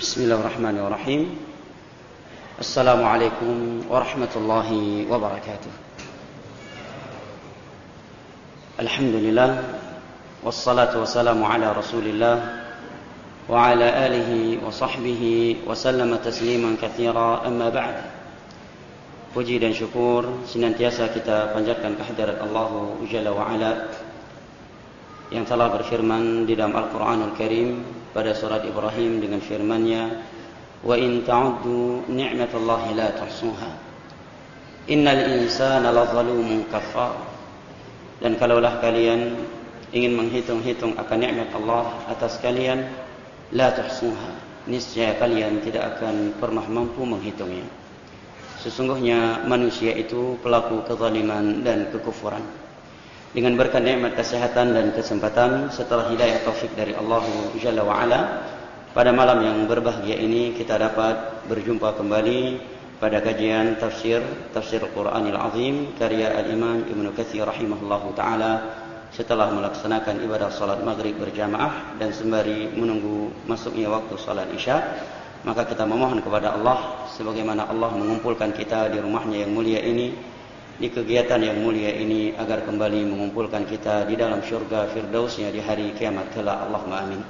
Bismillahirrahmanirrahim. Assalamualaikum warahmatullahi wabarakatuh. Alhamdulillah, wassalatu wassalamu ala Rasulillah wa ala alihi wa sahbihi wa sallama tasliman katsira, amma ba'd. Puji dan syukur senantiasa kita panjatkan kehadirat Allah Jalla wa Ala yang telah berfirman di dalam Al-Quranul Karim pada surat Ibrahim dengan firman-Nya, wa in ta'uddu ni'matallahi la tuhsuha innal insana lazalumun kafar. Dan kalaulah kalian ingin menghitung-hitung akan nikmat Allah atas kalian, la tuhsuha, niscaya kalian tidak akan pernah mampu menghitungnya. Sesungguhnya manusia itu pelaku kezaliman dan kekufuran. Dengan berkat nikmat kesehatan dan kesempatan setelah hidayah taufik dari Allah Jalla wa Ala, pada malam yang berbahagia ini kita dapat berjumpa kembali pada kajian tafsir Al-Quranil Azim karya Al-Imam Ibnu Katsir rahimahullahu taala setelah melaksanakan ibadah salat maghrib berjamaah dan sembari menunggu masuknya waktu salat isya. Maka kita memohon kepada Allah, sebagaimana Allah mengumpulkan kita di rumahnya yang mulia ini, di kegiatan yang mulia ini, agar kembali mengumpulkan kita di dalam syurga firdausnya di hari kiamat kelak. Allahumma amin.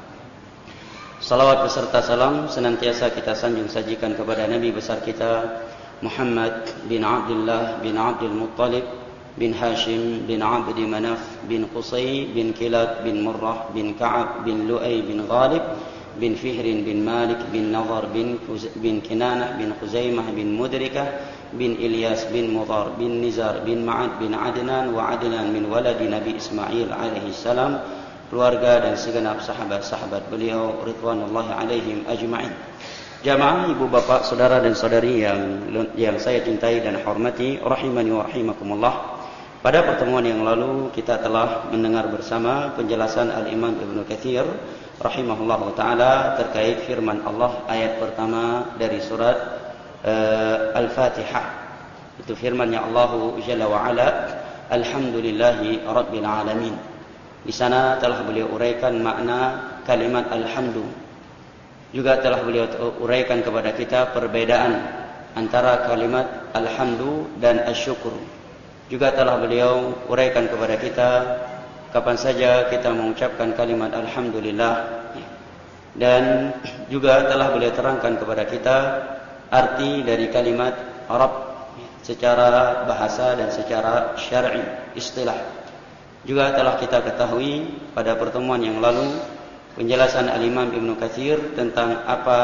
Salawat beserta salam senantiasa kita sanjung sajikan kepada Nabi besar kita Muhammad bin Abdullah bin Abdul Muttalib bin Hashim bin Abdi Manaf bin Qusay bin Kilab bin Murrah bin Ka'ab bin Lu'ay bin Ghalib bin Fihrin bin Malik bin Nazar bin Kinanah bin Khuzaimah bin Mudrikah bin Ilyas bin Mudhar bin Nizar bin Ma'ad bin Adnan wa Adnan min waladi Nabi Ismail alaihi salam, keluarga dan segenap sahabat-sahabat beliau ridwanullahi alaihim ajma'in. Jamaah, ibu bapak, saudara dan saudari yang saya cintai dan hormati, rahimani wa rahimakumullah. Pada pertemuan yang lalu kita telah mendengar bersama penjelasan Al-Imam Ibnu Katsir rahimahullahu taala terkait firman Allah ayat pertama dari surat Al-Fatihah. Itu firman-Nya Allah Jalla wa Ala, alhamdulillahi rabbil alamin. Di sana telah beliau uraikan makna kalimat alhamdu. Juga telah beliau uraikan kepada kita perbedaan antara kalimat alhamdu dan asyukur. Juga telah beliau uraikan kepada kita kapan saja kita mengucapkan kalimat alhamdulillah. Dan juga telah beliau terangkan kepada kita arti dari kalimat Rabb secara bahasa dan secara syar'i, istilah. Juga telah kita ketahui pada pertemuan yang lalu penjelasan Al-Imam Ibnu Katsir tentang apa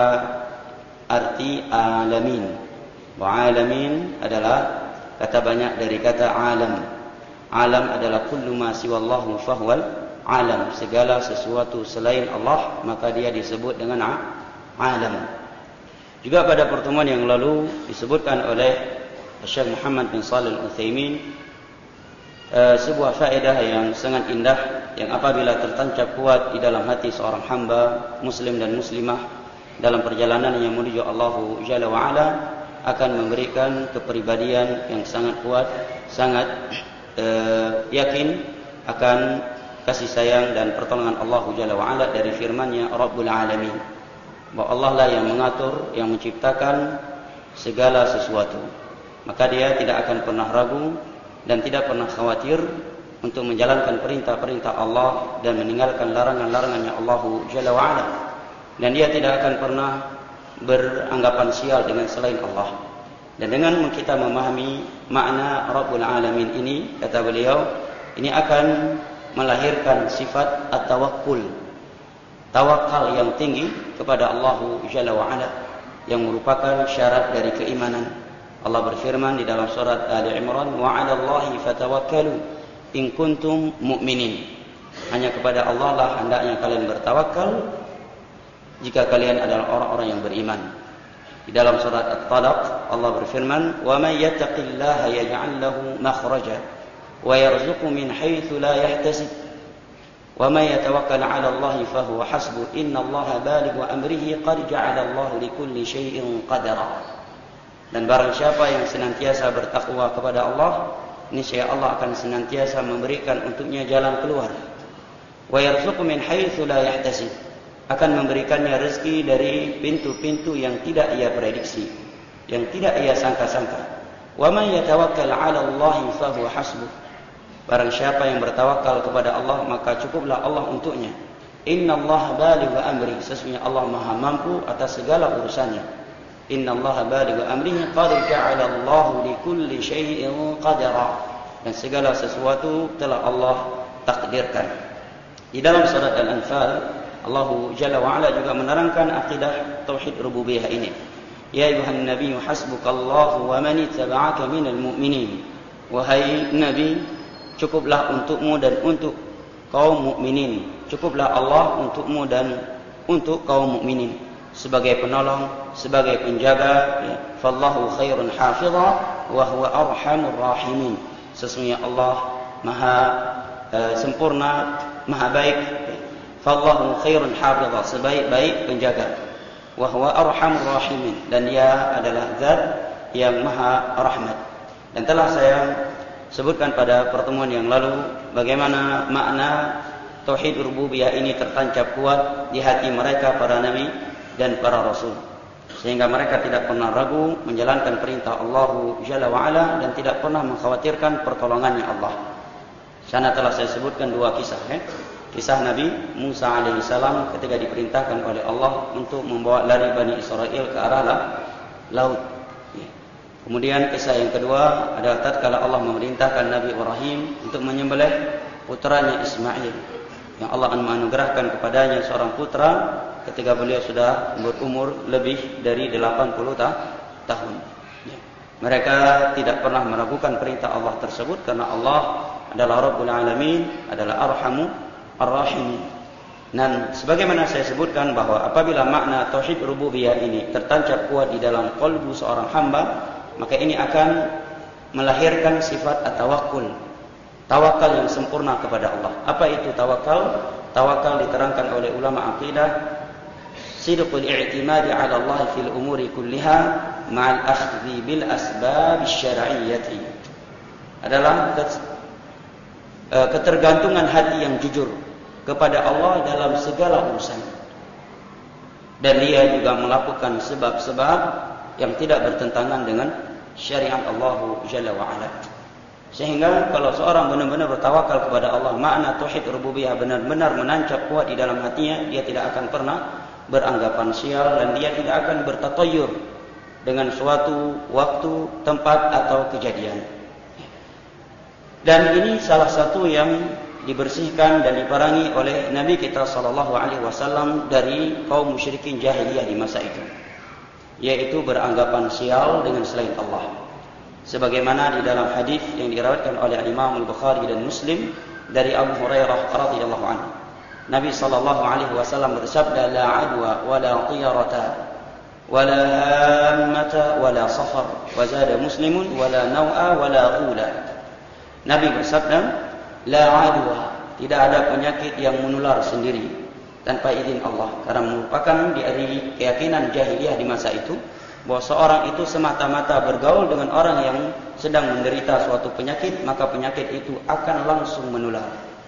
arti alamin. Wa alamin adalah kata banyak dari kata alam. Alam adalah kullu ma siwallahu fahuwal alam. Segala sesuatu selain Allah maka dia disebut dengan alam. Juga pada pertemuan yang lalu disebutkan oleh Syekh Muhammad bin Shalih Al-Utsaimin sebuah faedah yang sangat indah, yang apabila tertancap kuat di dalam hati seorang hamba muslim dan muslimah dalam perjalanan yang menuju Allah Jalla wa Ala, akan memberikan kepribadian yang sangat kuat, sangat yakin akan kasih sayang dan pertolongan Allah Jalla wa Ala dari firman-Nya Rabbul Alamin, bahwa Allah lah yang mengatur, yang menciptakan segala sesuatu. Maka dia tidak akan pernah ragu dan tidak pernah khawatir untuk menjalankan perintah-perintah Allah dan meninggalkan larangan-larangannya Allah Jalla wa Ala. Dan dia tidak akan pernah beranggapan sial dengan selain Allah. Dan dengan kita memahami makna Rabbul Alamin ini, kata beliau, ini akan melahirkan sifat at-tawakkul, tawakal yang tinggi kepada Allah Jalla wa Ala, yang merupakan syarat dari keimanan. Allah berfirman di dalam surat Ali Imran, wa 'alallahi fatawakkalu in kuntum mu'minin. Hanya kepada Allah lah hendaknya kalian bertawakal jika kalian adalah orang-orang yang beriman. Di dalam surat At-Talaq Allah berfirman, wa may yattaqillaha yaj'al lahu makhraja wa yarzuqhu min haitsu la yahtasib. Wa may yatawakkal 'ala Allahi fa huwa hasbuh innallaha balighu amrihi qad ja'ala Allahu likulli syai'in qadara. Dan barang siapa yang senantiasa bertakwa kepada Allah, niscaya Allah akan senantiasa memberikan untuknya jalan keluar. Wa yarzuqhu min haitsu la yahtasib. akan memberikannya rezeki dari pintu-pintu yang tidak ia prediksi, yang tidak ia sangka-sangka. Wa man yatawakkal 'ala Allah fa huwa hasbuh. Barang siapa yang bertawakal kepada Allah, maka cukuplah Allah untuknya. Innallaha balighu amri. Sesungguhnya Allah Maha mampu atas segala urusannya. Innallaha balighu amrihi qad ja'ala Allahu likulli syai'in qadara. Dan segala sesuatu telah Allah takdirkan. Di dalam surat Al-Anfal, Allah Jalla wa Ala juga menerangkan akidah tauhid rububiyah ini. Ya ayuhan nabiyyu hasbukallahu wa man ittaba'aka minal mu'minin. Wahai Nabi, cukuplah untukmu dan untuk kaum mukminin. Cukuplah Allah untukmu dan untuk kaum mukminin sebagai penolong, sebagai penjaga. Fallahu khairun hafidha wa huwa arhamur rahimin. Sesungguhnya Allah Maha sempurna, Maha baik. Fallahu khairun hafidha, sebaik-baik penjaga. Wa huwa arhamur rahimin, dan Dia adalah Zat yang Maha Rahmat. Dan telah saya sebutkan pada pertemuan yang lalu bagaimana makna tauhid rububiyah ini tertancap kuat di hati mereka, para nabi dan para rasul, sehingga mereka tidak pernah ragu menjalankan perintah Allah Jalla wa Ala dan tidak pernah mengkhawatirkan pertolongannya Allah. Sana telah saya sebutkan dua kisah, Kisah Nabi Musa alaihissalam ketika diperintahkan oleh Allah untuk membawa lari Bani Israel ke arah laut. Kemudian kisah yang kedua adalah tatkala Allah memerintahkan Nabi Ibrahim untuk menyembelih putranya Ismail, yang Allah menganugerahkan kepadanya seorang putra ketika beliau sudah berumur lebih dari 80 tahun. Mereka tidak pernah meragukan perintah Allah tersebut karena Allah adalah Rabbul Alamin, adalah Arhamu Ar-Rahim. Dan sebagaimana saya sebutkan bahwa apabila makna tauhid rububiyah ini tertancap kuat di dalam qalbu seorang hamba, maka ini akan melahirkan sifat at-tawakkul, tawakal yang sempurna kepada Allah. Apa itu tawakal? Tawakal diterangkan oleh ulama akidah, sidqul i'timadi 'ala Allah fil umuri kulliha ma'al akhdhi bil asbab asy-syar'iyyati. Adalah ketergantungan hati yang jujur kepada Allah dalam segala urusan, dan dia juga melakukan sebab-sebab yang tidak bertentangan dengan syariat Allah Jalla wa Ala. Sehingga kalau seorang benar-benar bertawakal kepada Allah, makna tauhid rububiyah benar-benar menancap kuat di dalam hatinya, dia tidak akan pernah beranggapan sial dan dia tidak akan bertatoyur dengan suatu waktu, tempat atau kejadian. Dan ini salah satu yang dibersihkan dan diperangi oleh Nabi kita sallallahu alaihi wasallam dari kaum musyrikin jahiliyah di masa itu, yaitu beranggapan sial dengan selain Allah. Sebagaimana di dalam hadis yang diriwayatkan oleh Imam Al-Bukhari dan Muslim dari Abu Hurairah radhiyallahu anhu, Nabi sallallahu alaihi wasallam bersabda, la adwa wala tiyarata wala hammata wala safar, wa zada Muslimun wala naw'a wala ghula. Nabi bersabda, la adwa, tidak ada penyakit yang menular sendiri tanpa izin Allah, karena merupakan dari keyakinan jahiliyah di masa itu bahwa seorang itu semata-mata bergaul dengan orang yang sedang menderita suatu penyakit, maka penyakit itu akan langsung menular.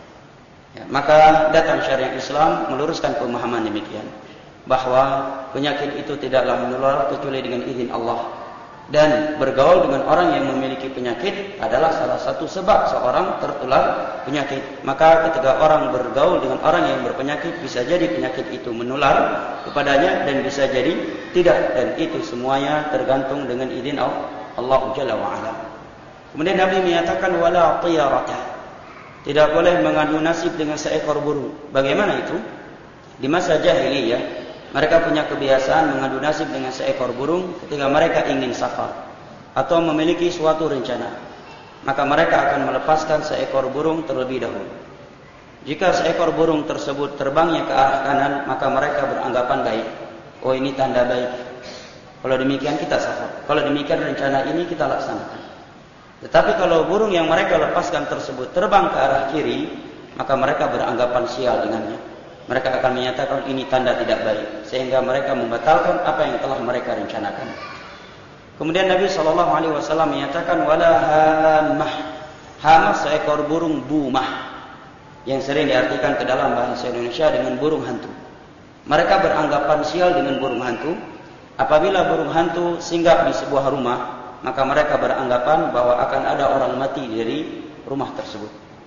Maka datang syariat Islam meluruskan pemahaman demikian, bahwa penyakit itu tidaklah menular kecuali dengan izin Allah. Dan bergaul dengan orang yang memiliki penyakit adalah salah satu sebab seorang tertular penyakit. Maka ketika orang bergaul dengan orang yang berpenyakit, bisa jadi penyakit itu menular kepadanya dan bisa jadi tidak. Dan itu semuanya tergantung dengan izin Allah Jalla wa Ala. Kemudian Nabi menyatakan wala tiyarata, tidak boleh mengadu nasib dengan seekor burung. Bagaimana itu? Di masa jahiliyah mereka punya kebiasaan mengadu nasib dengan seekor burung ketika mereka ingin safar atau memiliki suatu rencana. Maka mereka akan melepaskan seekor burung terlebih dahulu. Jika seekor burung tersebut terbangnya ke arah kanan, maka mereka beranggapan baik. Oh, ini tanda baik. Kalau demikian kita safar. Kalau demikian rencana ini kita laksanakan. Tetapi kalau burung yang mereka lepaskan tersebut terbang ke arah kiri, maka mereka beranggapan sial dengannya. Mereka akan menyatakan ini tanda tidak baik, sehingga mereka membatalkan apa yang telah mereka rencanakan. Kemudian Nabi SAW menyatakan wala hammah. Hammah seekor burung bumah, yang sering diartikan ke dalam bahasa Indonesia dengan burung hantu. Mereka beranggapan sial dengan burung hantu. Apabila burung hantu singgah di sebuah rumah, maka mereka beranggapan bahwa akan ada orang mati dari rumah tersebut.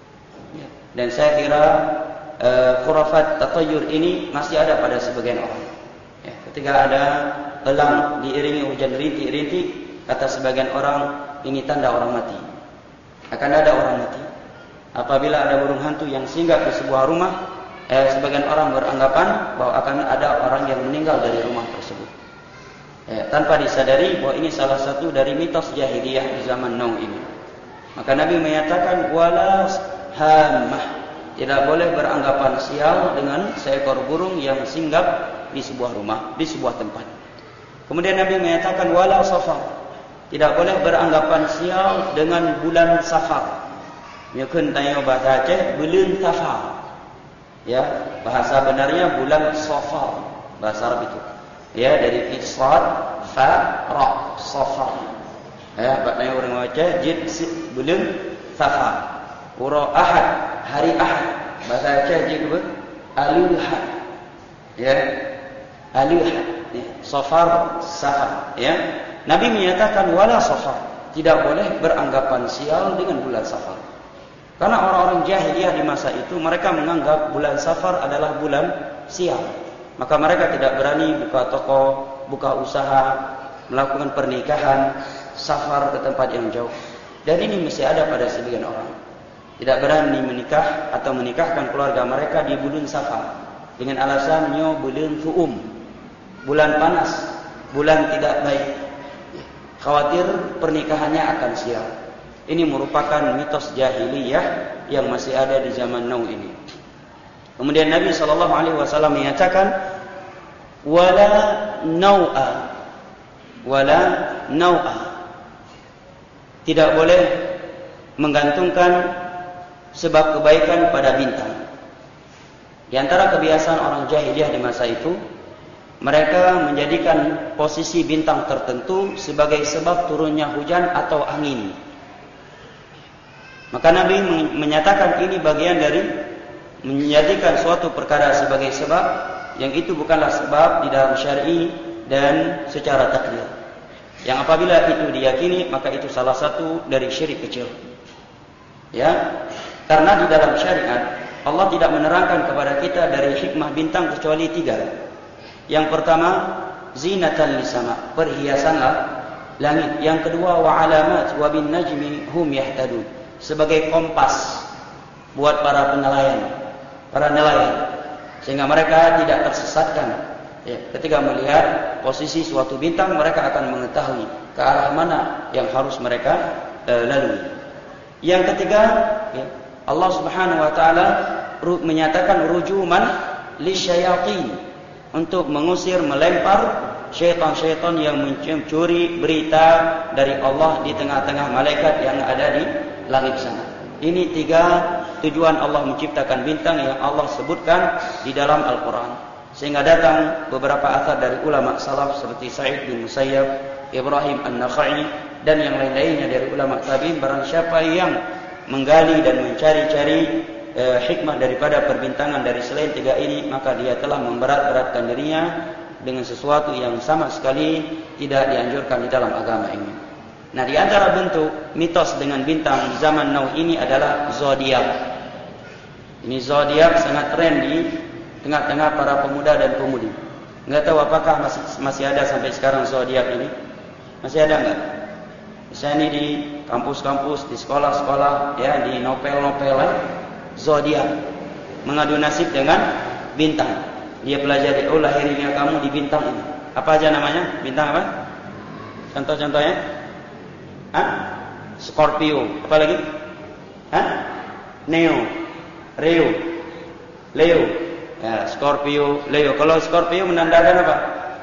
Dan saya kira khurafat tatayur ini masih ada pada sebagian orang. Ketika ada elang diiringi hujan rintik-rintik, kata sebagian orang, ini tanda orang mati. Akan ada orang mati. Apabila ada burung hantu yang singgah di sebuah rumah, sebagian orang beranggapan bahwa akan ada orang yang meninggal dari rumah tersebut. Tanpa disadari bahwa ini salah satu dari mitos jahiliyah di zaman now ini. Maka Nabi menyatakan wala hammah, tidak boleh beranggapan sial dengan seekor burung yang singgah di sebuah rumah, di sebuah tempat. Kemudian Nabi menyatakan wala safar, tidak boleh beranggapan sial dengan bulan Safar. Mungkin tanya bahasa Aceh bulan Safar. Ya, bahasa benarnya bulan Safar, bahasa Arab itu. Ya, dari Sad, Fa, Ra, Safar. Ya, bahasa orang Aceh jid bulan Safar. Ura Ahad, hari Ahad. Bahasa Aceh jid Al-Ahad. Ya, Al-Ahad. Safar, Safar. Ya, Nabi menyatakan wala Safar, tidak boleh beranggapan sial dengan bulan Safar. Karena orang-orang jahiliyah di masa itu mereka menganggap bulan Safar adalah bulan sial. Maka mereka tidak berani buka toko, buka usaha, melakukan pernikahan safar ke tempat yang jauh. Dan ini masih ada pada sebagian orang. Tidak berani menikah atau menikahkan keluarga mereka di bulan Safar dengan alasannya bulan suum, bulan panas, bulan tidak baik. Khawatir pernikahannya akan sial. Ini merupakan mitos jahiliyah yang masih ada di zaman now ini. Kemudian Nabi SAW menyatakan wala nau'a, wala nau'a, tidak boleh menggantungkan sebab kebaikan pada bintang. Di antara kebiasaan orang jahiliyah di masa itu, mereka menjadikan posisi bintang tertentu sebagai sebab turunnya hujan atau angin. Maka Nabi menyatakan ini bagian dari menjadikan suatu perkara sebagai sebab yang itu bukanlah sebab di dalam syar'i dan secara takdir. Yang apabila itu diyakini, maka itu salah satu dari syirik kecil. Ya, karena di dalam syariat Allah tidak menerangkan kepada kita dari hikmah bintang kecuali 3. Yang pertama, zinatan lisama, perhiasanlah langit. Yang kedua, wa alamat wa bin najmi hum yahtadun, sebagai kompas buat para penelayan, para nelayan, sehingga mereka tidak tersesatkan. Ya, ketika melihat posisi suatu bintang, mereka akan mengetahui ke arah mana yang harus mereka lalui. Yang ketiga, ya, Allah Subhanahu wa taala menyatakan rujuman lisyayatin, untuk mengusir, melempar syaitan-syaitan yang mencuri berita dari Allah di tengah-tengah malaikat yang ada di langit sana. Ini 3 tujuan Allah menciptakan bintang yang Allah sebutkan di dalam Al-Quran. Sehingga datang beberapa athar dari ulama salaf seperti Sa'id bin Musayyab, Ibrahim An-Nakhai, dan yang lain-lainnya dari ulama tabi'in. Barang siapa yang menggali dan mencari-cari hikmah daripada perbintangan dari selain 3 ini, maka dia telah memberat-beratkan dirinya dengan sesuatu yang sama sekali tidak dianjurkan di dalam agama ini. Nah, di antara bentuk mitos dengan bintang di zaman now ini adalah zodiak. Ini zodiak sangat tren di tengah-tengah para pemuda dan pemudi. Enggak tahu apakah masih ada sampai sekarang zodiak ini? Masih ada enggak? Misalnya ini di kampus-kampus, di sekolah-sekolah, ya, di novel-novel, zodiak, mengadu nasib dengan bintang. Dia pelajari, oh lahirnya kamu di bintang ini. Apa aja namanya? Bintang apa? Contoh-contohnya? Scorpio. Apa lagi? Neo, Leo, Leo. Ya, Scorpio, Leo. Kalau Scorpio menandakan apa?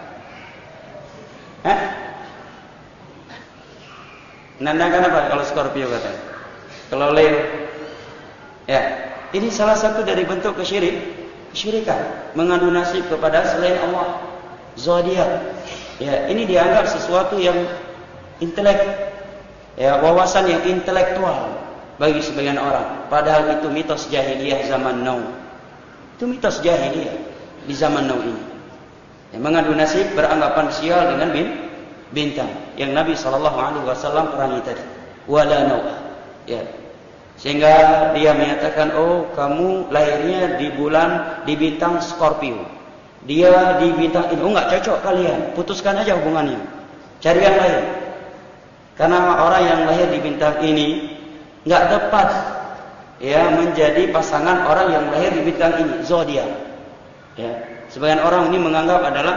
Menandakan apa kalau Scorpio katanya? Kalau Leo, ya, ini salah satu dari bentuk kesyirikan, mengadu nasib kepada selain Allah. Zodiak, ya, ini dianggap sesuatu yang intelek, ya, wawasan yang intelektual bagi sebagian orang. Padahal itu mitos jahiliyah zaman now. Itu mitos jahiliyah. di zaman now ini. Yang mengadu nasib beranggapan sial dengan bintang yang Nabi SAW perangi tadi. Wala nau'a. Ya. Sehingga dia menyatakan, oh kamu lahirnya di bulan di bintang Scorpio. Dia di bintang ini. Oh enggak cocok kalian. Putuskan aja hubungannya. Cari yang lain. Karena orang yang lahir di bintang ini enggak tepat ya menjadi pasangan orang yang lahir di bintang ini, zodiak. Ya. Sebagian orang ini menganggap adalah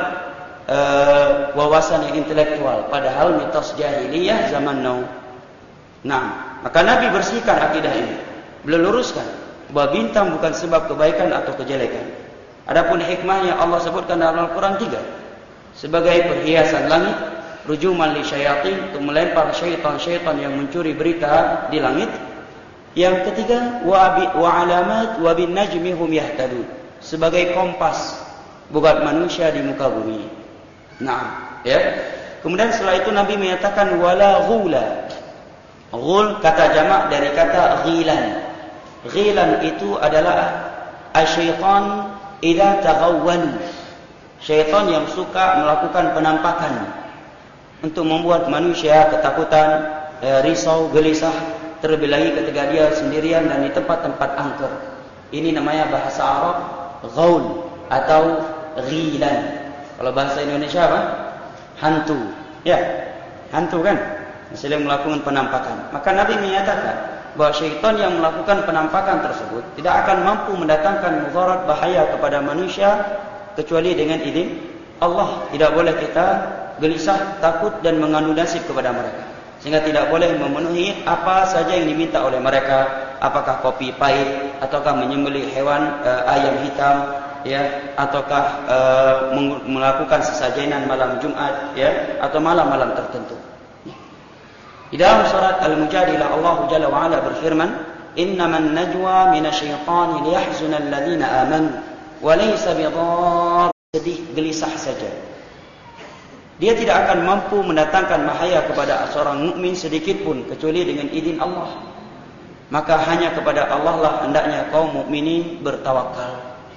wawasan yang intelektual, padahal mitos jahiliyah zaman now. Nah, maka Nabi bersihkan akidah ini. Beliau luruskan bahwa bintang bukan sebab kebaikan atau kejelekan. Adapun hikmahnya Allah sebutkan dalam Al-Quran 3. Sebagai perhiasan langit, rujuman li syayatin, untuk melempar syaitan-syaitan yang mencuri berita di langit. Yang ketiga, wa alamat wa bin najmi hum yahtadun, sebagai kompas buat manusia di muka bumi. Nah, ya. Kemudian setelah itu Nabi menyatakan wala ghula. Ghul kata jamak dari kata ghilan. Ghilan itu adalah asyaitan idza taghawwalu. Syaitan yang suka melakukan penampakan untuk membuat manusia ketakutan, risau, gelisah, terlebih lagi ketika dia sendirian dan di tempat-tempat angker. Ini namanya bahasa Arab ghaul atau ghilan. Kalau bahasa Indonesia apa? Hantu. Ya, hantu kan? Selain melakukan penampakan. Maka Nabi menyatakan bahwa syaitan yang melakukan penampakan tersebut tidak akan mampu mendatangkan mudarat bahaya kepada manusia kecuali dengan izin Allah. Tidak boleh kita gelisah, takut dan mengadu nasib kepada mereka. Sehingga tidak boleh memenuhi apa saja yang diminta oleh mereka. Apakah kopi pahit, ataukah menyembelih hewan ayam hitam, ya, ataukah melakukan sesajenan malam Jumat, ya, atau malam-malam tertentu. Di dalam surat Al-Mujadilah Allah Jalla wa Ala berfirman, "Innaman najwa minasyaitani liyahzuna alladhina amanu wa laysa bidhar." Sedih, gelisah saja. Dia tidak akan mampu mendatangkan bahaya kepada seorang mukmin sedikit pun kecuali dengan izin Allah. Maka hanya kepada Allah lah hendaknya kaum mukminin bertawakal.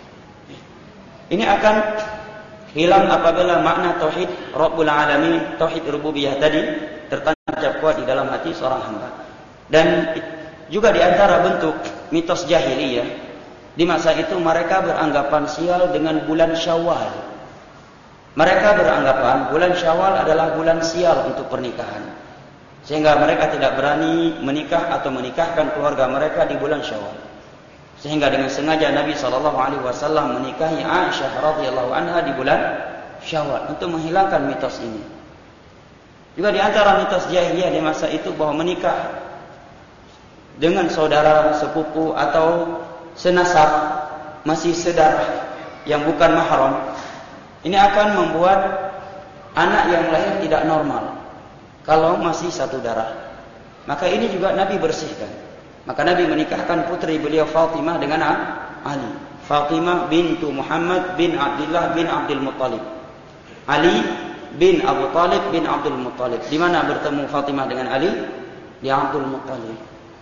Ini akan hilang apabila makna tauhid Rabbul Alamin, tauhid rububiyah tadi tertancap kuat di dalam hati seorang hamba. Dan juga di antara bentuk mitos jahiliyah, di masa itu mereka beranggapan sial dengan bulan Syawal. Mereka beranggapan bulan Syawal adalah bulan sial untuk pernikahan. Sehingga mereka tidak berani menikah atau menikahkan keluarga mereka di bulan Syawal. Sehingga dengan sengaja Nabi SAW menikahi Aisyah radhiyallahu anha di bulan Syawal untuk menghilangkan mitos ini. Juga di antara mitos jahiliyah di masa itu bahwa menikah dengan saudara, sepupu atau senasab masih sedarah yang bukan mahram, ini akan membuat anak yang lahir tidak normal kalau masih satu darah. Maka ini juga Nabi bersihkan. Maka Nabi menikahkan putri beliau Fatimah dengan Ali. Fatimah bintu Muhammad bin Abdullah bin Abdul Muttalib. Ali bin Abu Talib bin Abdul Muttalib. Di mana bertemu Fatimah dengan Ali? Di Abdul Muttalib.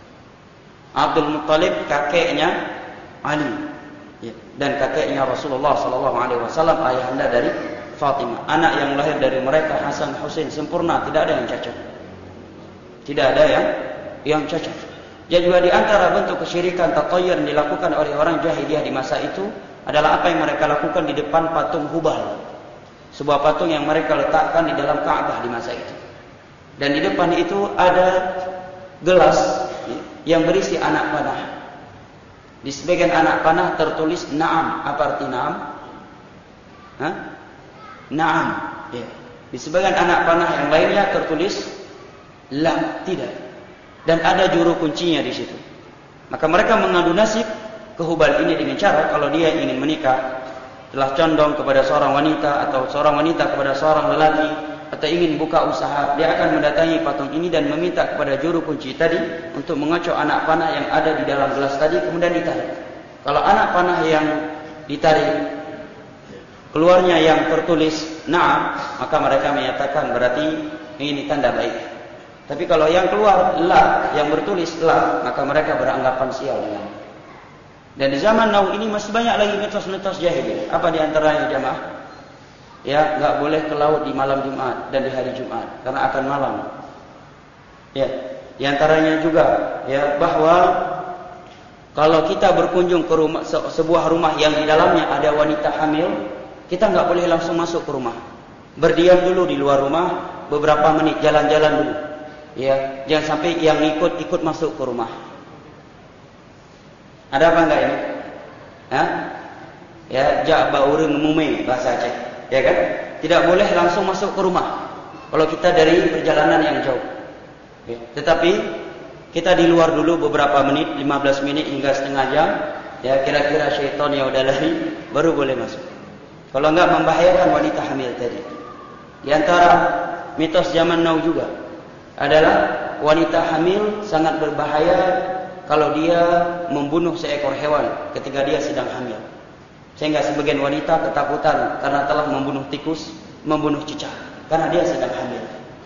Abdul Muttalib kakeknya Ali. Ya. Dan kakeknya Rasulullah SAW, ayahanda dari Fatimah. Anak yang lahir dari mereka Hasan Husain sempurna, tidak ada yang cacat. Tidak ada yang cacat. Jadi juga di antara bentuk kesyirikan tatayyur yang dilakukan oleh orang jahiliyah di masa itu adalah apa yang mereka lakukan di depan patung Hubal. Sebuah patung yang mereka letakkan di dalam Ka'bah di masa itu. Dan di depan itu ada gelas yang berisi anak panah. Di sebagian anak panah tertulis Naam. Apa arti Naam? Naam. Ya. Di sebagian anak panah yang lainnya tertulis La. Tidak. Dan ada juru kuncinya di situ. Maka mereka mengadu nasib ke Hubal ini dengan cara kalau dia ingin menikah, telah condong kepada seorang wanita atau seorang wanita kepada seorang lelaki, atau ingin buka usaha, dia akan mendatangi patung ini dan meminta kepada juru kunci tadi untuk mengocok anak panah yang ada di dalam gelas tadi, kemudian ditarik. Kalau anak panah yang ditarik keluarnya yang tertulis Naam, maka mereka menyatakan berarti ini tanda baik. Tapi kalau yang keluar La, yang bertulis La, maka mereka beranggapan sial dengan. Dan di zaman now ini masih banyak lagi mitos-mitos jahiliyah. Apa di antaranya jamaah? Ya, enggak boleh ke laut di malam Jumat dan di hari Jumat karena akan malam. Ya, di antaranya juga ya bahwa kalau kita berkunjung ke rumah, sebuah rumah yang di dalamnya ada wanita hamil, kita enggak boleh langsung masuk ke rumah. Berdiam dulu di luar rumah beberapa menit, jalan-jalan dulu. Ya, jangan sampai yang ikut masuk ke rumah. Ada apa enggak ini? Hah? Ya, ja'ba urang mume bahasa Aceh. Ya kan? Tidak boleh langsung masuk ke rumah kalau kita dari perjalanan yang jauh. Ya. Tetapi kita di luar dulu beberapa menit, 15 menit hingga setengah jam. Ya, kira-kira syaitan yang udah lari baru boleh masuk. Kalau enggak membahayakan wanita hamil tadi. Di antara mitos zaman now juga adalah wanita hamil sangat berbahaya kalau dia membunuh seekor hewan ketika dia sedang hamil. Sehingga sebagian wanita ketakutan karena telah membunuh tikus, membunuh cicak karena dia sedang hamil.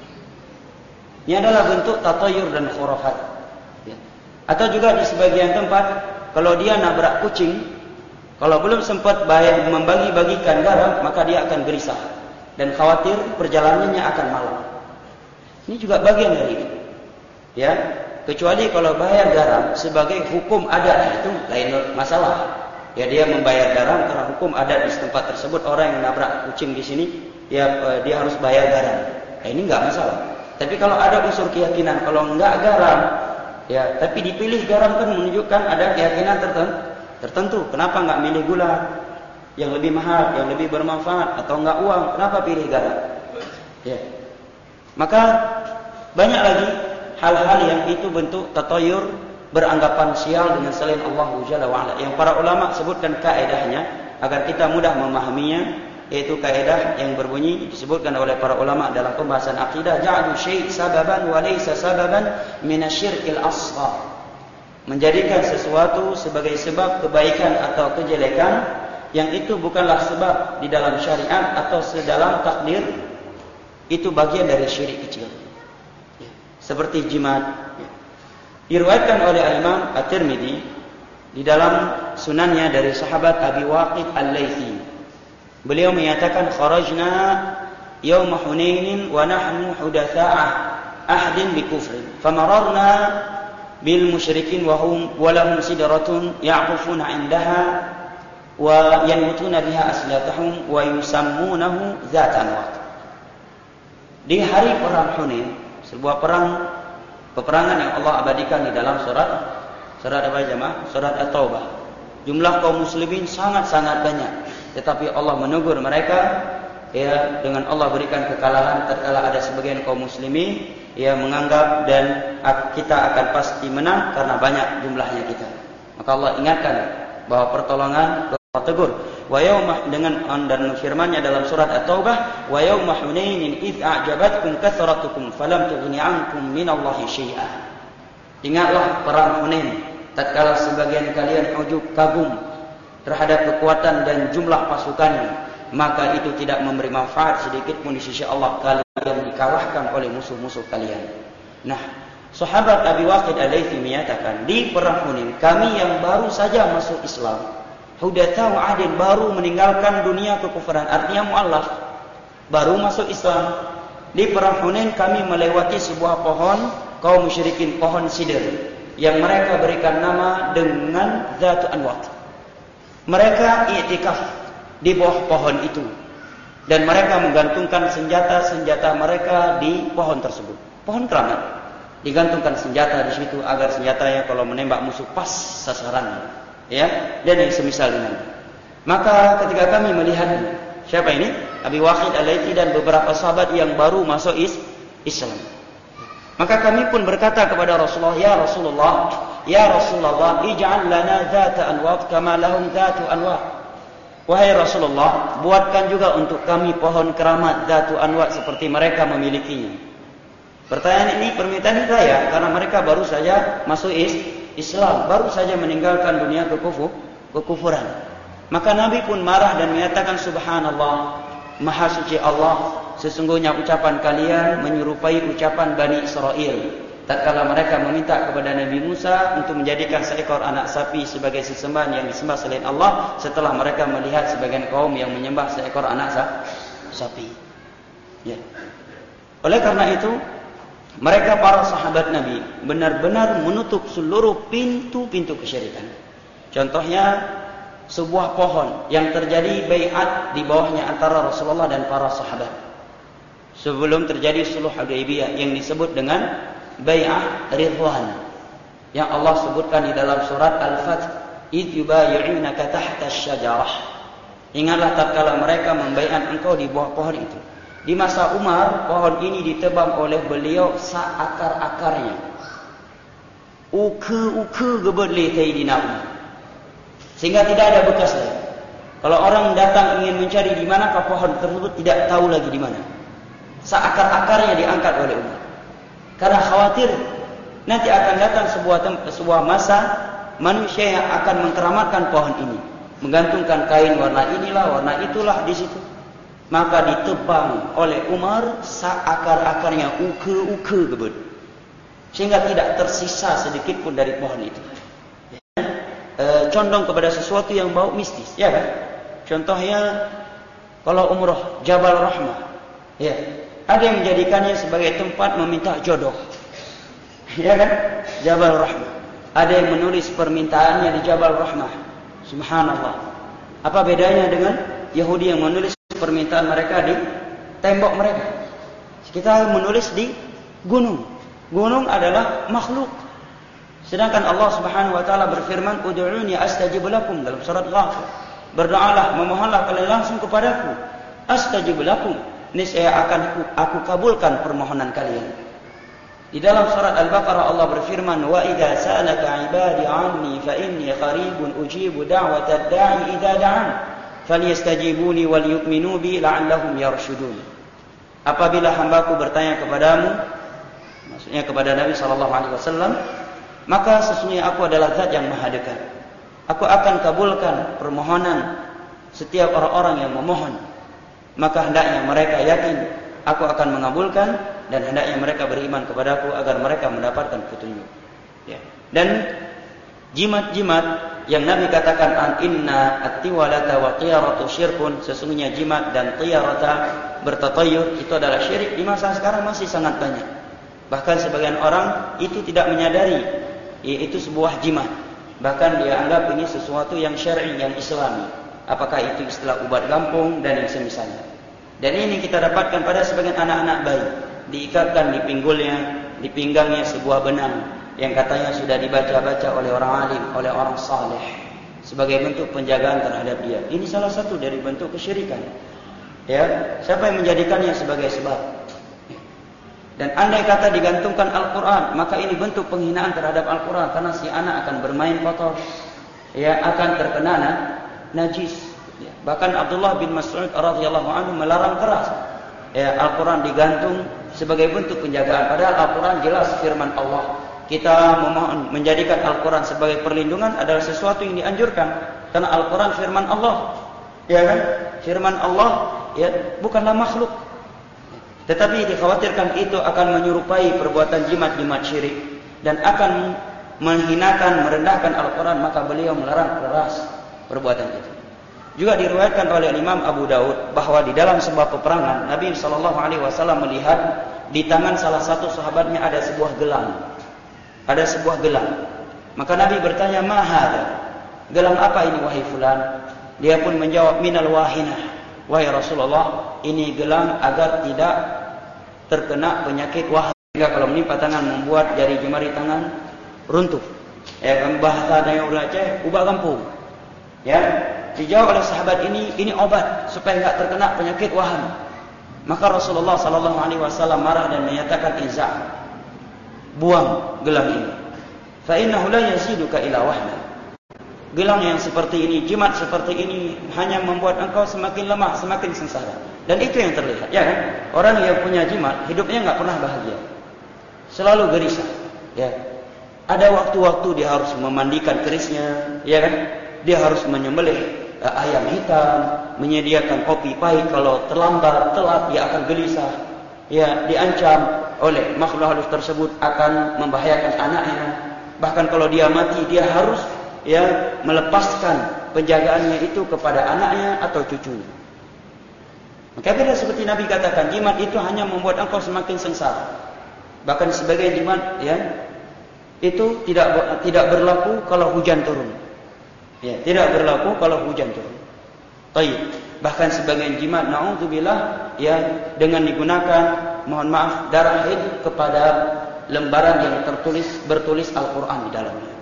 Ini adalah bentuk tatayur dan khurafat. Ya. Atau juga di sebagian tempat kalau dia nabrak kucing, kalau belum sempat membagi-bagikan garam, maka dia akan gelisah dan khawatir perjalanannya akan malam. Ini juga bagian dari itu. Ya, kecuali kalau bayar garam sebagai hukum adat itu lain masalah. Ya, dia membayar garam karena hukum adat di tempat tersebut, orang yang menabrak kucing di sini ya dia harus bayar garam. Nah, ini enggak masalah. Tapi kalau ada unsur keyakinan kalau enggak garam, ya, tapi dipilih garam kan menunjukkan ada keyakinan tertentu. Kenapa enggak milih gula yang lebih mahal, yang lebih bermanfaat, atau enggak uang? Kenapa pilih garam? Ya. Maka banyak lagi hal-hal yang itu bentuk tatayur, beranggapan sial dengan selain Allah Jalla wa'ala, yang para ulama sebutkan kaedahnya agar kita mudah memahaminya, yaitu kaedah yang berbunyi disebutkan oleh para ulama dalam pembahasan akidah, ja'alu syai' sababan wa laysa sababan minasyirkil asghar. Menjadikan sesuatu sebagai sebab kebaikan atau kejelekan yang itu bukanlah sebab di dalam syariat atau sedalam takdir, itu bagian dari syirik kecil. Seperti jimat. Diriwayatkan oleh Imam At-Tirmidzi di dalam sunannya dari sahabat Abi Waqid Al-Laythi. Beliau menyatakan kharajna yaum Hunain wa nahnu hudatsa'ah ahdin bi kufrin famararna bil musyrikin wa lahum sidratun ya'qufuna 'indaha wa yanmutuna biha aslatahum wa yusammunahu dzatan waqt. Di hari perang Hunain, sebuah peperangan yang Allah abadikan di dalam surat apa jemaah? Surat At-Taubah. Jumlah kaum muslimin sangat-sangat banyak, tetapi Allah menegur mereka ya dengan Allah berikan kekalahan tatkala ada sebagian kaum muslimin ya menganggap dan kita akan pasti menang karena banyak jumlahnya kita. Maka Allah ingatkan bahwa pertolongan Allah tegur. Wa yauma dengan dan firman-Nya dalam surat At-Taubah, wa yauma Hunainin id a'jabatkum kathratukum falam tughni 'ankum minallahi syai'a. Ingatlah perang Hunain tatkala sebagian kalian ujub kagum terhadap kekuatan dan jumlah pasukannya, maka itu tidak memberi manfaat sedikit pun di sisi Allah, kalian dikalahkan oleh musuh-musuh kalian. Nah, sahabat Abi Waqid Al-Laythi menyatakan, di perang Hunain kami yang baru saja masuk Islam, hudatsa'u adin, baru meninggalkan dunia kekufuran, artinya mu'allaf, baru masuk Islam. Di perang Hunain kami melewati sebuah pohon kaum musyrikin, pohon sidr, yang mereka berikan nama dengan Dzatu Anwat. Mereka i'tikaf di bawah pohon itu dan mereka menggantungkan senjata-senjata mereka di pohon tersebut. Pohon keramat, digantungkan senjata di situ agar senjatanya kalau menembak musuh pas sasarannya. Ya, dan yang semisal dengan. Maka ketika kami melihat siapa ini? Abi Waqid Al-Laythi dan beberapa sahabat yang baru masuk Islam. Maka kami pun berkata kepada Rasulullah, ya Rasulullah, ij'al lana dzata anwat kama lahum dzatu anwat. Wahai Rasulullah, buatkan juga untuk kami pohon keramat dzatu anwat seperti mereka memilikinya. Pertanyaan ini permintaan hidayah karena mereka baru saja masuk Islam, baru saja meninggalkan dunia kekufuran. Maka Nabi pun marah dan menyatakan, subhanallah, maha suci Allah, sesungguhnya ucapan kalian menyerupai ucapan Bani Israel tatkala mereka meminta kepada Nabi Musa untuk menjadikan seekor anak sapi sebagai sesembahan yang disembah selain Allah, setelah mereka melihat sebagian kaum yang menyembah seekor anak sapi. Ya. Oleh karena itu, mereka para sahabat Nabi benar-benar menutup seluruh pintu-pintu kesyirikan. Contohnya sebuah pohon yang terjadi baiat di bawahnya antara Rasulullah dan para sahabat sebelum terjadi sulh Hudaybiyah yang disebut dengan bai'ah Ridwan, yang Allah sebutkan di dalam surat Al-Fath, "Idh yubayyi'unaka tahta asy-syajarah." Ingatlah tatkala mereka membaiat engkau di bawah pohon itu. Di masa Umar, pohon ini ditebang oleh beliau seakar-akarnya. Uke gebedli Sayyidina Umar. Sehingga tidak ada bekas lagi. Kalau orang datang ingin mencari di manakah pohon tersebut, tidak tahu lagi di mana. Seakar-akarnya diangkat oleh Umar. Karena khawatir nanti akan datang sebuah masa manusia yang akan mengkeramatkan pohon ini, menggantungkan kain warna inilah, warna itulah di situ. Maka ditebang oleh Umar seakar-akarnya, uke gebed, sehingga tidak tersisa sedikit pun dari pohon itu. Condong kepada sesuatu yang bau mistis, ya kan? Contohnya kalau umroh Jabal Rahmah, ya, ada yang menjadikannya sebagai tempat meminta jodoh, ya kan? Jabal Rahmah. Ada yang menulis permintaannya di Jabal Rahmah. Subhanallah. Apa bedanya dengan Yahudi yang menulis permintaan mereka di tembok mereka? Kita menulis di gunung. Gunung adalah makhluk. Sedangkan Allah Subhanahu wa taala berfirman, "Ud'uuni astajib lakum" dalam surat Ghafir. Berdoalah, memohonlah kalian langsung kepadaku. Astajib lakum. Niscaya akan aku kabulkan permohonan kalian. Di dalam surat Al-Baqarah Allah berfirman, "Wa idza sa'alaka 'ibadi 'anni fa inni qaribun ujibu da'watad da'i idza da'an falyastajibuni wal yu'minu bi la'allahum yarshudun." Apabila hambaku bertanya kepadamu, maksudnya kepada Nabi sallallahu alaihi wasallam, maka sesungguhnya aku adalah Zat yang Maha Dekat. Aku akan kabulkan permohonan setiap orang-orang yang memohon. Maka hendaknya mereka yakin aku akan mengabulkan, dan hendaknya mereka beriman kepadaku agar mereka mendapatkan petunjuk. Ya. Dan jimat-jimat yang Nabi katakan, "Inna at-tiwalata wa qiyaratu syirkun," sesungguhnya jimat dan qiyarata bertatayur itu adalah syirik, di masa sekarang masih sangat banyak. Bahkan sebagian orang itu tidak menyadari yaitu sebuah jimat. Bahkan dia anggap ini sesuatu yang syar'i, yang islami. Apakah itu istilah ubat gampung dan yang semisalnya. Dan ini kita dapatkan pada sebagian anak-anak bayi. Diikatkan di pinggulnya, di pinggangnya sebuah benang yang katanya sudah dibaca-baca oleh orang alim, oleh orang saleh, sebagai bentuk penjagaan terhadap dia. Ini salah satu dari bentuk kesyirikan. Ya, siapa yang menjadikannya sebagai sebab? Dan andai kata digantungkan Al-Quran, maka ini bentuk penghinaan terhadap Al-Quran, karena si anak akan bermain kotor, ya, akan terkena najis. Ya. Bahkan Abdullah bin Mas'ud radhiyallahu anhu melarang keras, ya, Al-Quran digantung sebagai bentuk penjagaan. Padahal Al-Quran jelas firman Allah. Kita memohon menjadikan Al-Quran sebagai perlindungan adalah sesuatu yang dianjurkan, karena Al-Quran firman Allah, ya kan? Firman Allah, ya, bukanlah makhluk. Tetapi dikhawatirkan itu akan menyerupai perbuatan jimat-jimat syirik dan akan menghinakan, merendahkan Al-Quran, maka beliau melarang keras perbuatan itu. Juga diriwayatkan oleh Imam Abu Daud bahwa di dalam sebuah peperangan Nabi SAW melihat di tangan salah satu sahabatnya ada sebuah gelang. Ada sebuah gelang. Maka Nabi bertanya, "Ma hadza?" Gelang apa ini wahai fulan? Dia pun menjawab, "Minal wahinah." Wahai Rasulullah, ini gelang agar tidak terkena penyakit wahina. Sehingga kalau menimpa tangan membuat jari jemari tangan runtuh. Ya, bahasa yang Aceh, ubah kampung. Ya, dijawab oleh sahabat ini obat supaya enggak terkena penyakit waham. Maka Rasulullah sallallahu alaihi wasallam marah dan menyatakan, "Izza, buang gelang ini. Fa innahu la yaziduka ila wahna." Gelang yang seperti ini, jimat seperti ini hanya membuat engkau semakin lemah, semakin sengsara. Dan itu yang terlihat, ya kan? Orang yang punya jimat, hidupnya enggak pernah bahagia. Selalu gelisah, ya. Ada waktu-waktu dia harus memandikan kerisnya, ya kan? Dia harus menyembelih ayam hitam, menyediakan kopi pahit. Kalau terlambat, telat, dia akan gelisah. ya diancam oleh makhluk halus tersebut akan membahayakan anaknya. Bahkan kalau dia mati, dia harus ya melepaskan penjagaannya itu kepada anaknya atau cucunya. Maka bila seperti Nabi katakan, jimat itu hanya membuat engkau semakin sengsara. Bahkan sebagian jimat ya itu tidak berlaku kalau hujan turun. Ya, tidak berlaku kalau hujan turun. Baik. Bahkan sebagian jimat naudzubillah ya dengan digunakan mohon maaf darah haid kepada lembaran yang bertulis Al-Qur'an di dalamnya.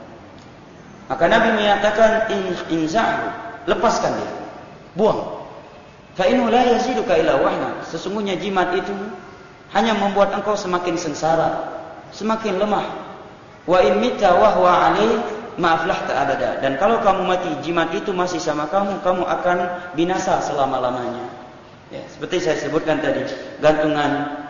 Maka Nabi menyatakan inzahu, lepaskan dia. Buang. Fa innahu la yaziduka illa wahna. Sesungguhnya jimat itu hanya membuat engkau semakin sengsara, semakin lemah. Wa in mita wa huwa alaik ma aflahta abada. Dan kalau kamu mati, jimat itu masih sama kamu akan binasa selama-lamanya. Ya, seperti saya sebutkan tadi, gantungan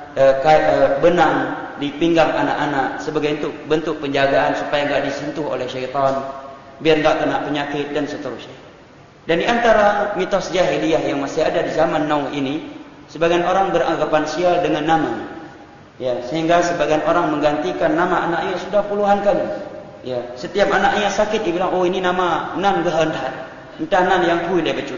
benang di pinggang anak-anak sebagai bentuk penjagaan supaya enggak disentuh oleh syaitan, biar enggak kena penyakit dan seterusnya. Dan di antara mitos jahiliyah yang masih ada di zaman now ini, sebagian orang beranggapan sial dengan nama. Ya, sehingga sebagian orang menggantikan nama anaknya sudah puluhan kali. Ya, setiap anaknya sakit dia bilang, oh ini nama nan gehendak, entah nan yang kui lebecut.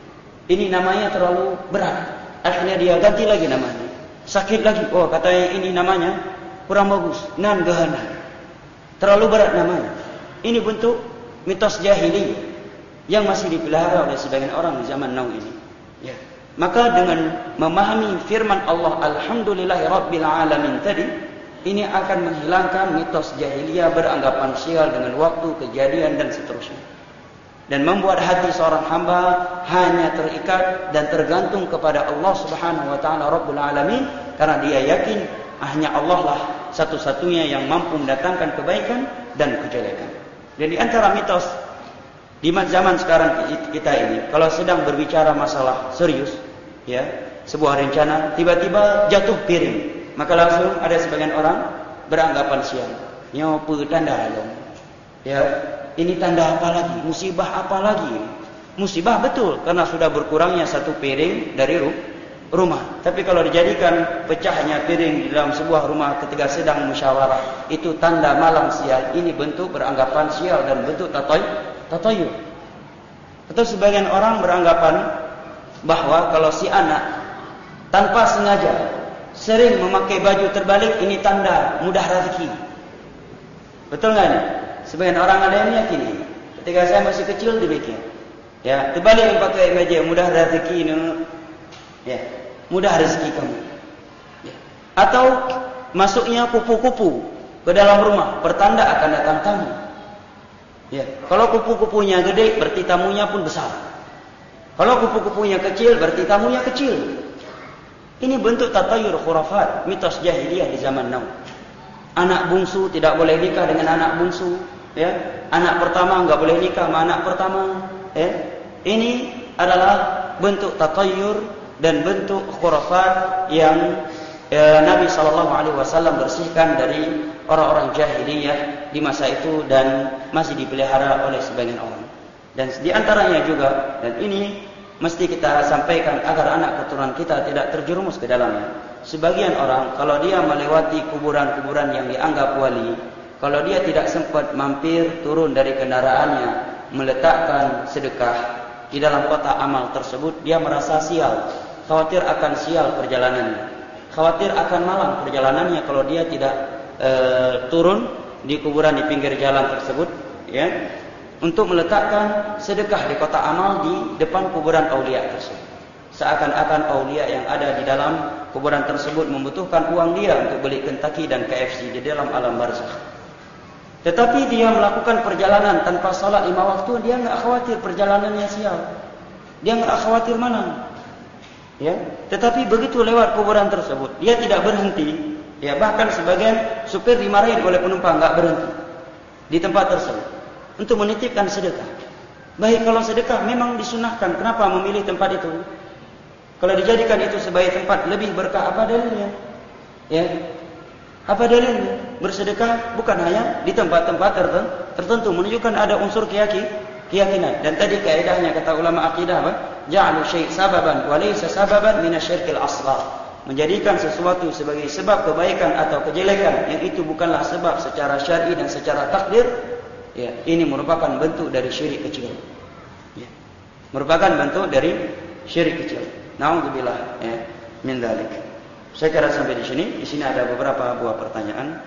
Ini namanya terlalu berat. Akhirnya dia ganti lagi namanya. Sakit lagi, oh katanya ini namanya kurang bagus, nan gehendak. Terlalu berat namanya. Ini bentuk mitos jahiliyah yang masih dipelihara oleh sebagian orang di zaman now ini. Ya. Maka dengan memahami firman Allah Alhamdulillahi Rabbil Alamin tadi, ini akan menghilangkan mitos jahiliyah beranggapan sial dengan waktu, kejadian dan seterusnya. Dan membuat hati seorang hamba hanya terikat dan tergantung kepada Allah Subhanahu wa taala Rabbul Alamin, karena dia yakin hanya Allah lah satu-satunya yang mampu mendatangkan kebaikan dan kejelekan. Dan di antara mitos di zaman sekarang kita ini, kalau sedang berbicara masalah serius, ya, sebuah rencana, tiba-tiba jatuh piring, maka langsung ada sebagian orang beranggapan sial. Nyopo tanda alam. Ya, ini tanda apa lagi? Musibah apa lagi? Musibah betul, karena sudah berkurangnya satu piring dari rumah. Tapi kalau dijadikan pecahnya piring di dalam sebuah rumah ketika sedang musyawarah, itu tanda malam sial. Ini bentuk beranggapan sial dan bentuk tatayur. Atau sebagian orang beranggapan bahwa kalau si anak tanpa sengaja sering memakai baju terbalik, ini tanda mudah rezeki. Betul nggak nih? Sebagian orang ada yang meyakini. Ketika saya masih kecil demikian. Ya, terbalik pakai baju mudah rezeki ini. Ya, mudah rezeki kamu. Ya. Atau masuknya kupu-kupu ke dalam rumah, pertanda akan datang tamu. Ya, kalau kupu-kupunya gede, berarti tamunya pun besar. Kalau kupu-kupunya kecil, berarti tamunya kecil. Ini bentuk tatayur khurafat, mitos jahiliyah di zaman now. Anak bungsu tidak boleh nikah dengan anak bungsu. Ya, anak pertama enggak boleh nikah sama anak pertama. Ya, ini adalah bentuk tatayur dan bentuk khurafat yang Nabi SAW bersihkan dari orang-orang jahiliyah di masa itu dan masih dipelihara oleh sebagian orang. Dan di antaranya juga, dan ini mesti kita sampaikan agar anak keturunan kita tidak terjerumus ke dalamnya. Sebagian orang kalau dia melewati kuburan-kuburan yang dianggap wali, kalau dia tidak sempat mampir turun dari kendaraannya meletakkan sedekah di dalam kotak amal tersebut, dia merasa sial, khawatir akan sial perjalanannya, khawatir akan malang perjalanannya kalau dia tidak turun di kuburan di pinggir jalan tersebut, ya, untuk meletakkan sedekah di kotak amal di depan kuburan aulia tersebut. Seakan-akan aulia yang ada di dalam kuburan tersebut membutuhkan uang dia untuk beli Kentucky dan KFC di dalam alam barzakh. Tetapi dia melakukan perjalanan tanpa salat 5 waktu, dia enggak khawatir perjalanannya sial. Dia enggak khawatir mana. Ya, tetapi begitu lewat kuburan tersebut, dia tidak berhenti. Ya, bahkan sebagian supir dimarahin oleh penumpang enggak berhenti di tempat tersebut untuk menitipkan sedekah. Baik, kalau sedekah memang disunahkan, kenapa memilih tempat itu? Kalau dijadikan itu sebagai tempat lebih berkah, apa dalilnya? Ya, apa dalilnya? Bersedekah bukan hanya di tempat-tempat tertentu, menunjukkan ada unsur keyakinan. Dan tadi kaidahnya kata ulama akidah apa? Ja'alu syai' sababan wa laysa sababan minasyirkil asghar. menjadikan sesuatu sebagai sebab kebaikan atau kejelekan yang itu bukanlah sebab secara syar'i dan secara takdir, ya, ini merupakan bentuk dari syirik kecil. Ya, merupakan bentuk dari syirik kecil. Nauzubillah, ya, min dzalik. Saya kira sampai di sini. Di sini ada beberapa buah pertanyaan.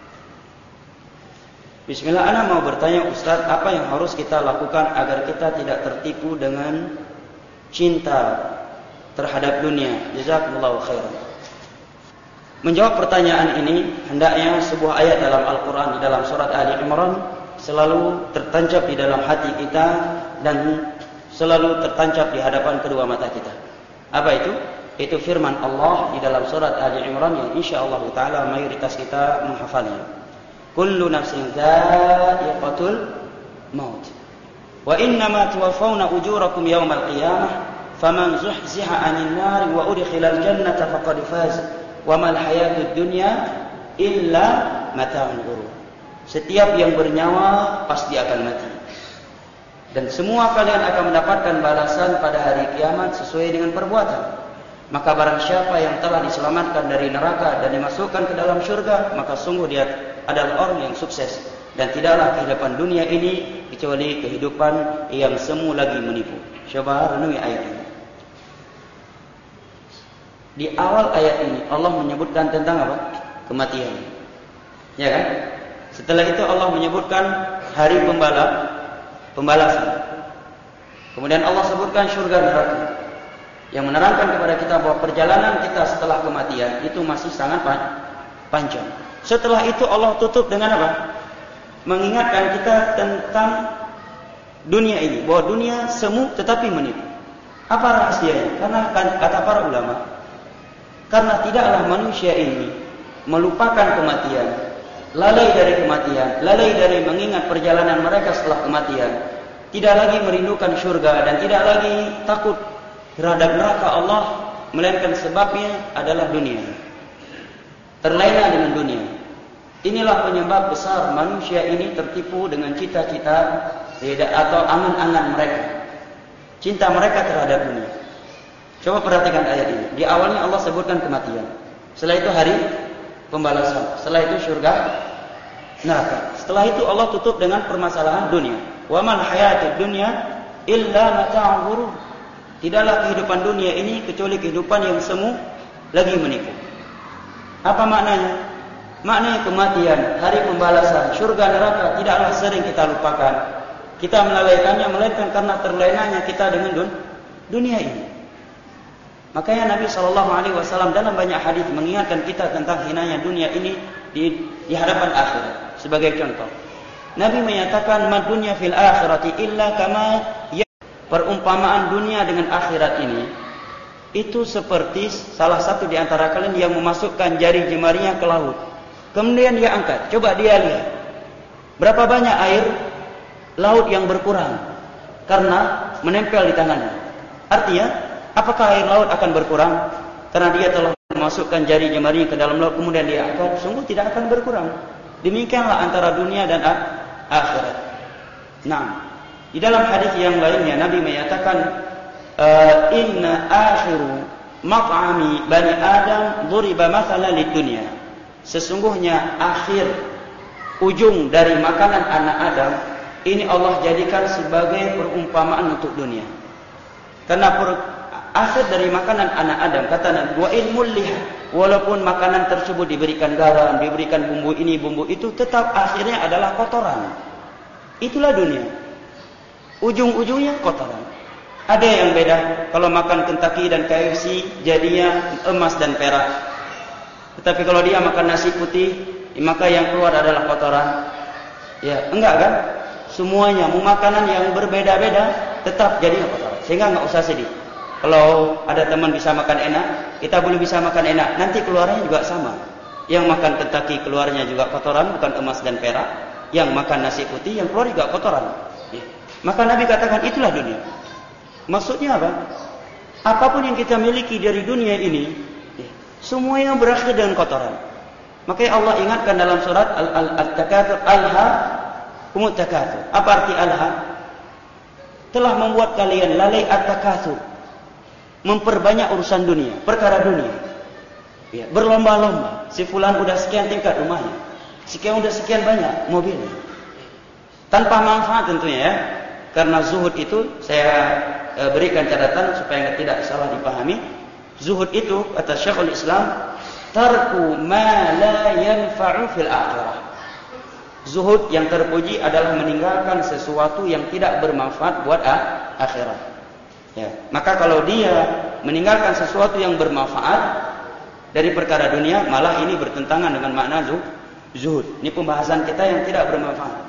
Bismillah, ana mau bertanya Ustaz, apa yang harus kita lakukan agar kita tidak tertipu dengan cinta terhadap dunia? Jazakumullahu khairan. Menjawab pertanyaan ini, hendaknya sebuah ayat dalam Al-Quran di dalam surat Ali Imran selalu tertancap di dalam hati kita dan selalu tertancap di hadapan kedua mata kita. Apa itu? Itu firman Allah di dalam surat Ali Imran yang insyaallah ta'ala mayoritas kita menghafalnya. Kullu nafsin dha'iqatul maut. Wa innama tuwaffawna ujurakum yawmal qiyamah faman zuhziha 'anil nari wa udkhilal jannata faqad faz wa mal hayatud dunya illa mata'ul ghurur. Setiap yang bernyawa pasti akan mati. Dan semua kalian akan mendapatkan balasan pada hari kiamat sesuai dengan perbuatan. Maka barang siapa yang telah diselamatkan dari neraka dan dimasukkan ke dalam syurga, maka sungguh dia adalah orang yang sukses. Dan tidaklah kehidupan dunia ini kecuali kehidupan yang semu lagi menipu. Coba renungi ayat ini. Di awal ayat ini Allah menyebutkan tentang apa? Kematian. Ya kan? Setelah itu Allah menyebutkan hari pembalasan. Kemudian Allah sebutkan syurga neraka, yang menerangkan kepada kita bahwa perjalanan kita setelah kematian itu masih sangat panjang. Setelah itu Allah tutup dengan apa? Mengingatkan kita tentang dunia ini, bahwa dunia semu tetapi menipu. Apa rahasianya? Karena kata para ulama, karena tidaklah manusia ini melupakan kematian, lalai dari kematian, lalai dari mengingat perjalanan mereka setelah kematian, tidak lagi merindukan syurga dan tidak lagi takut terhadap neraka Allah, melainkan sebabnya adalah dunia. Terlena dengan dunia. Inilah penyebab besar manusia ini tertipu dengan cita-cita atau angan-angan mereka. Cinta mereka terhadap dunia. Coba perhatikan ayat ini. Di awalnya Allah sebutkan kematian. Setelah itu hari pembalasan. Setelah itu surga, neraka. Setelah itu Allah tutup dengan permasalahan dunia. Wa man hayatud dunya illa mata'ul ghurur. Tidaklah kehidupan dunia ini kecuali kehidupan yang semu lagi menipu. Apa maknanya? Maknanya kematian, hari pembalasan, surga neraka tidaklah sering kita lupakan. Kita melalaikannya melainkan karena terlenanya kita dengan dunia ini. Makanya Nabi SAW dalam banyak hadis mengingatkan kita tentang hinanya dunia ini di hadapan akhirat. Sebagai contoh, Nabi menyatakan mad dunya fil akhirati illa kama perumpamaan dunia dengan akhirat ini itu seperti salah satu di antara kalian yang memasukkan jari jemarinya ke laut. Kemudian dia angkat. Coba dia lihat. Berapa banyak air laut yang berkurang karena menempel di tangannya. Artinya, apakah air laut akan berkurang karena dia telah memasukkan jari jemarinya ke dalam laut kemudian dia angkat? Sungguh tidak akan berkurang. Demikianlah antara dunia dan akhirat. Nah, di dalam hadis yang lainnya Nabi menyatakan inna akhiru mat'ami bani Adam duriba mathalan lid-dunya. Sesungguhnya akhir ujung dari makanan anak Adam ini Allah jadikan sebagai perumpamaan untuk dunia. Karena akhir dari makanan anak Adam kata Nabi wa ilmul liha, walaupun makanan tersebut diberikan garam, diberikan bumbu ini, bumbu itu, tetap akhirnya adalah kotoran. Itulah dunia. Ujung-ujungnya kotoran. Ada yang beda. Kalau makan Kentucky dan KFC jadinya emas dan perak. Tetapi kalau dia makan nasi putih, maka yang keluar adalah kotoran. Ya, enggak kan? Semuanya makanan yang berbeda-beda tetap jadinya kotoran. Sehingga enggak usah sedih. Kalau ada teman bisa makan enak, kita boleh bisa makan enak. Nanti keluarnya juga sama. Yang makan Kentucky keluarnya juga kotoran, bukan emas dan perak. Yang makan nasi putih, yang keluar juga kotoran. Ya. Maka Nabi katakan itulah dunia. Maksudnya apa? Apapun yang kita miliki dari dunia ini, semuanya berakhir dengan kotoran. Makanya Allah ingatkan dalam surat Al-Takatsur, Alhaakumut Takatsur. Apa arti alha? Telah membuat kalian lalai at-takatsur, memperbanyak urusan dunia, perkara dunia. Ya, berlomba-lomba. Si fulan udah sekian tingkat rumahnya, udah sekian banyak mobilnya. Tanpa manfaat tentunya ya. Karena zuhud itu saya berikan catatan supaya tidak salah dipahami. Zuhud itu kata Syekhul Islam, tarku ma la yanfa'u fil akhirah. Zuhud yang terpuji adalah meninggalkan sesuatu yang tidak bermanfaat buat akhirat. Ya, maka kalau dia meninggalkan sesuatu yang bermanfaat dari perkara dunia, malah ini bertentangan dengan makna zuhud. Ini pembahasan kita yang tidak bermanfaat.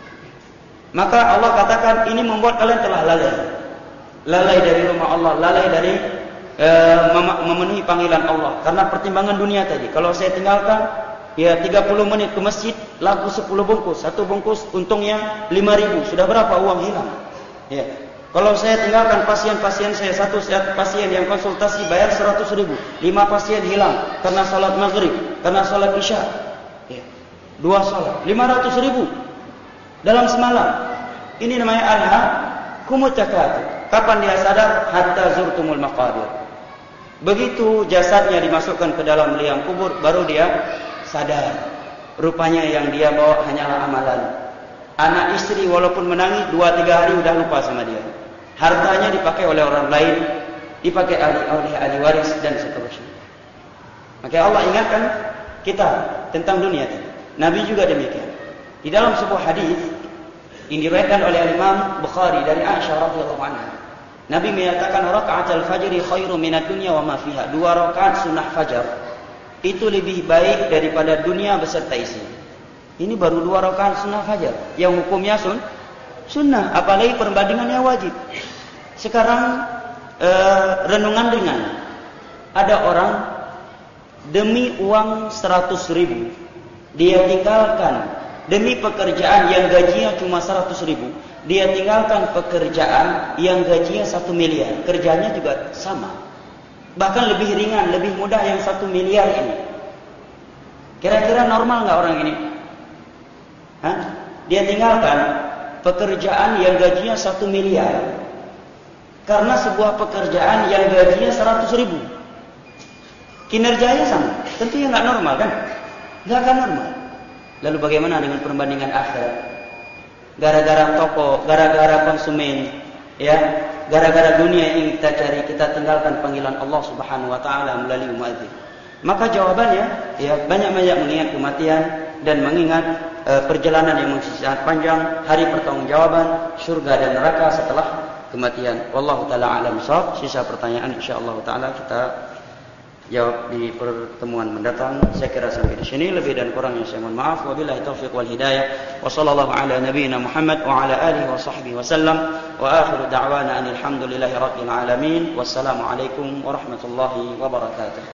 Maka Allah katakan ini membuat kalian telah lalai dari rumah Allah, lalai dari memenuhi panggilan Allah karena pertimbangan dunia tadi. Kalau saya tinggalkan ya 30 menit ke masjid laku 10 bungkus, satu bungkus untungnya 5.000, sudah berapa uang hilang? Ya. Kalau saya tinggalkan pasien-pasien saya, satu pasien yang konsultasi bayar 100.000, 5 pasien hilang karena salat maghrib, karena salat isya. Ya. 2 salat, 500.000 dalam semalam. Ini namanya alhaakumut takatsur. Kapan dia sadar? Hatta zurtumul maqabir. Begitu jasadnya dimasukkan ke dalam liang kubur, baru dia sadar. Rupanya yang dia bawa hanyalah amalan. Anak istri walaupun menangis 2-3 hari udah lupa sama dia. Hartanya dipakai oleh orang lain, dipakai oleh ahli waris dan seterusnya. Maka Allah ingatkan kita tentang dunia tadi. Nabi juga demikian. Di dalam sebuah hadis yang diriwayatkan oleh Imam Bukhari dari Aisyah radhiyallahu anha, Nabi menyatakan raka'atul fajri khairum minad dunya wa ma fiha. 2 rakaat sunnah fajar itu lebih baik daripada dunia beserta isi. Ini baru 2 rakaat sunnah fajar yang hukumnya sunnah, apalagi perbandingannya wajib. Sekarang renungan ringan. Ada orang demi uang 100.000 dia tinggalkan, demi pekerjaan yang gajinya cuma 100.000, dia tinggalkan pekerjaan yang gajinya 1 miliar. Kerjanya juga sama, bahkan lebih ringan, lebih mudah yang 1 miliar ini. Kira-kira normal nggak orang ini? Hah? Dia tinggalkan pekerjaan yang gajinya 1 miliar karena sebuah pekerjaan yang gajinya 100.000. Kinerjanya sama, tentunya nggak normal kan? Nggak akan normal. Lalu bagaimana dengan perbandingan akhirat? Gara-gara toko, gara-gara konsumen, ya, gara-gara dunia yang kita cari, kita tinggalkan panggilan Allah Subhanahu wa taala melalui muadzin. Maka jawabannya, ya, banyak-banyak mengingat kematian dan mengingat perjalanan yang masih sangat panjang, hari pertanggungjawaban, surga dan neraka setelah kematian. Wallahu taala alam shawab. Sisa pertanyaan insyaallah taala kita jawab di pertemuan mendatang. Saya kira sampai di sini. Lebih dan kurangnya saya mohon maaf. Wabillahi taufiq wal hidayah. Wa sallallahu ala nabiyyina Muhammad wa ala alihi wa sahbihi wasallam. Wa akhiru da'wana alhamdulillahi rabbil alamin. Wassalamu alaikum warahmatullahi wabarakatuh.